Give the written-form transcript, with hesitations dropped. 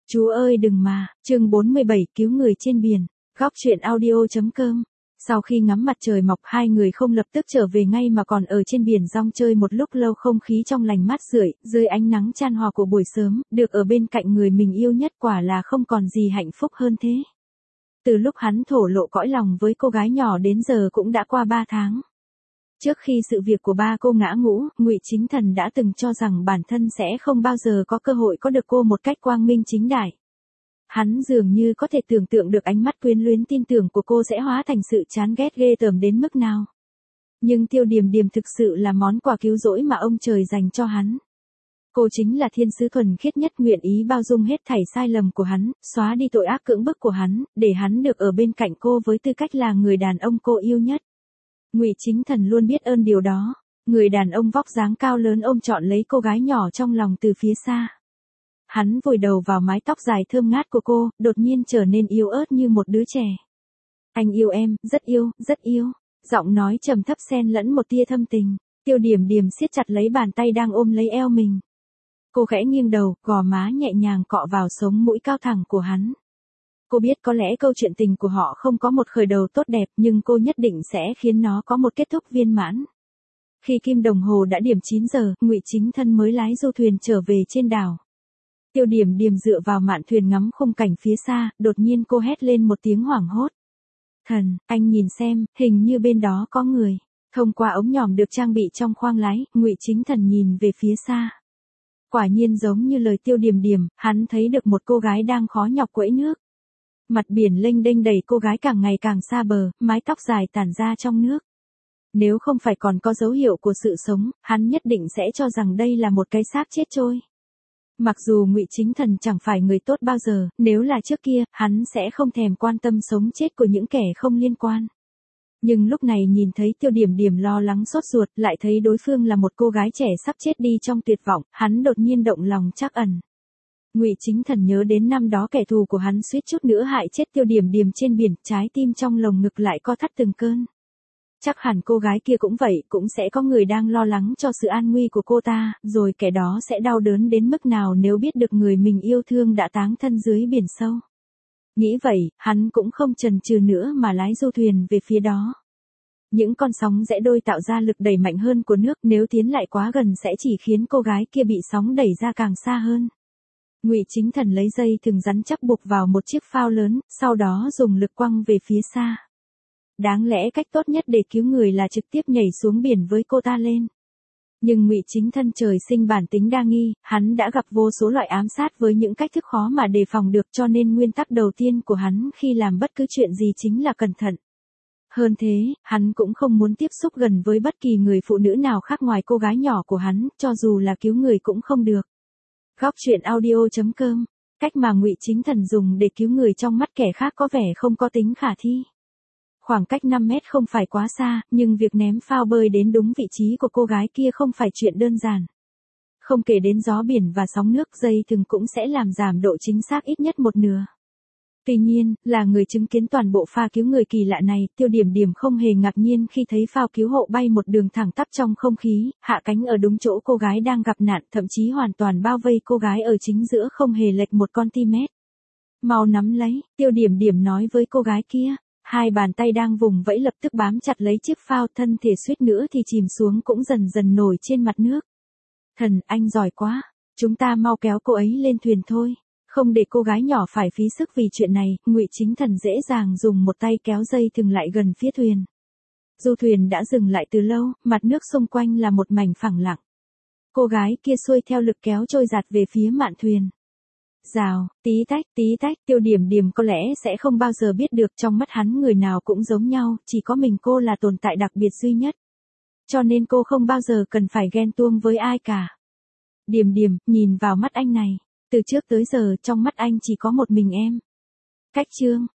Chú ơi đừng mà, chương 47 cứu người trên biển, góc truyện audio.com. Sau khi ngắm mặt trời mọc, hai người không lập tức trở về ngay mà còn ở trên biển rong chơi một lúc lâu, không khí trong lành mát rượi, dưới ánh nắng chan hòa của buổi sớm, được ở bên cạnh người mình yêu nhất quả là không còn gì hạnh phúc hơn thế. Từ lúc hắn thổ lộ cõi lòng với cô gái nhỏ đến giờ cũng đã qua 3 tháng. Trước khi sự việc của ba cô ngã ngũ, Ngụy Chính Thần đã từng cho rằng bản thân sẽ không bao giờ có cơ hội có được cô một cách quang minh chính đại. Hắn dường như có thể tưởng tượng được ánh mắt quyến luyến tin tưởng của cô sẽ hóa thành sự chán ghét ghê tởm đến mức nào. Nhưng Tiêu Điềm Điềm thực sự là món quà cứu rỗi mà ông trời dành cho hắn. Cô chính là thiên sứ thuần khiết nhất, nguyện ý bao dung hết thảy sai lầm của hắn, xóa đi tội ác cưỡng bức của hắn, để hắn được ở bên cạnh cô với tư cách là người đàn ông cô yêu nhất. Ngụy Chính Thần luôn biết ơn điều đó. Người đàn ông vóc dáng cao lớn ôm trọn lấy cô gái nhỏ trong lòng từ phía xa. Hắn vùi đầu vào mái tóc dài thơm ngát của cô, đột nhiên trở nên yếu ớt như một đứa trẻ. Anh yêu em, rất yêu, rất yêu. Giọng nói trầm thấp xen lẫn một tia thâm tình. Tiêu Điềm Điềm siết chặt lấy bàn tay đang ôm lấy eo mình. Cô khẽ nghiêng đầu, gò má nhẹ nhàng cọ vào sống mũi cao thẳng của hắn. Cô biết có lẽ câu chuyện tình của họ không có một khởi đầu tốt đẹp, nhưng cô nhất định sẽ khiến nó có một kết thúc viên mãn. Khi kim đồng hồ đã điểm 9 giờ, Ngụy Chính Thân mới lái du thuyền trở về trên đảo. Tiêu Điềm Điềm dựa vào mạn thuyền ngắm khung cảnh phía xa, đột nhiên cô hét lên một tiếng hoảng hốt. Thần, anh nhìn xem, hình như bên đó có người. Thông qua ống nhòm được trang bị trong khoang lái, Ngụy Chính Thần nhìn về phía xa. Quả nhiên giống như lời Tiêu Điềm Điềm, hắn thấy được một cô gái đang khó nhọc quẫy nước. Mặt biển lênh đênh đẩy cô gái càng ngày càng xa bờ, mái tóc dài tản ra trong nước. Nếu không phải còn có dấu hiệu của sự sống, hắn nhất định sẽ cho rằng đây là một cái xác chết trôi. Mặc dù Ngụy Chính Thần chẳng phải người tốt bao giờ, nếu là trước kia, hắn sẽ không thèm quan tâm sống chết của những kẻ không liên quan. Nhưng lúc này nhìn thấy Tiêu Điềm Điềm lo lắng sốt ruột, lại thấy đối phương là một cô gái trẻ sắp chết đi trong tuyệt vọng, hắn đột nhiên động lòng trắc ẩn. Ngụy Chính Thần nhớ đến năm đó kẻ thù của hắn suýt chút nữa hại chết Tiêu Điềm Điềm trên biển, trái tim trong lồng ngực lại co thắt từng cơn. Chắc hẳn cô gái kia cũng vậy, cũng sẽ có người đang lo lắng cho sự an nguy của cô ta, rồi kẻ đó sẽ đau đớn đến mức nào nếu biết được người mình yêu thương đã táng thân dưới biển sâu. Nghĩ vậy, hắn cũng không chần chừ nữa mà lái du thuyền về phía đó. Những con sóng rẽ đôi tạo ra lực đẩy mạnh hơn của nước, nếu tiến lại quá gần sẽ chỉ khiến cô gái kia bị sóng đẩy ra càng xa hơn. Ngụy Chính Thần lấy dây thừng rắn chắc buộc vào một chiếc phao lớn, sau đó dùng lực quăng về phía xa. Đáng lẽ cách tốt nhất để cứu người là trực tiếp nhảy xuống biển với cô ta lên. Nhưng Ngụy Chính Thân trời sinh bản tính đa nghi, hắn đã gặp vô số loại ám sát với những cách thức khó mà đề phòng được, cho nên nguyên tắc đầu tiên của hắn khi làm bất cứ chuyện gì chính là cẩn thận. Hơn thế, hắn cũng không muốn tiếp xúc gần với bất kỳ người phụ nữ nào khác ngoài cô gái nhỏ của hắn, cho dù là cứu người cũng không được. Góc truyện audio.com. Cách mà Ngụy Chính Thần dùng để cứu người trong mắt kẻ khác có vẻ không có tính khả thi. Khoảng cách 5 mét không phải quá xa, nhưng việc ném phao bơi đến đúng vị trí của cô gái kia không phải chuyện đơn giản. Không kể đến gió biển và sóng nước, dây thừng cũng sẽ làm giảm độ chính xác ít nhất một nửa. Tuy nhiên, là người chứng kiến toàn bộ pha cứu người kỳ lạ này, Tiêu Điềm Điềm không hề ngạc nhiên khi thấy phao cứu hộ bay một đường thẳng tắp trong không khí, hạ cánh ở đúng chỗ cô gái đang gặp nạn, thậm chí hoàn toàn bao vây cô gái ở chính giữa, không hề lệch một cm. Mau nắm lấy, Tiêu Điềm Điềm nói với cô gái kia. Hai bàn tay đang vùng vẫy lập tức bám chặt lấy chiếc phao, thân thể suýt nữa thì chìm xuống cũng dần dần nổi trên mặt nước. Thần, anh giỏi quá, chúng ta mau kéo cô ấy lên thuyền thôi. Không để cô gái nhỏ phải phí sức vì chuyện này, Ngụy Chính Thần dễ dàng dùng một tay kéo dây thừng lại gần phía thuyền. Du thuyền đã dừng lại từ lâu, mặt nước xung quanh là một mảnh phẳng lặng. Cô gái kia xuôi theo lực kéo trôi giạt về phía mạn thuyền. Rào, tí tách, Tiêu Điềm Điềm có lẽ sẽ không bao giờ biết được trong mắt hắn người nào cũng giống nhau, chỉ có mình cô là tồn tại đặc biệt duy nhất. Cho nên cô không bao giờ cần phải ghen tuông với ai cả. Điềm Điềm, nhìn vào mắt anh này. Từ trước tới giờ trong mắt anh chỉ có một mình em. Cách chương.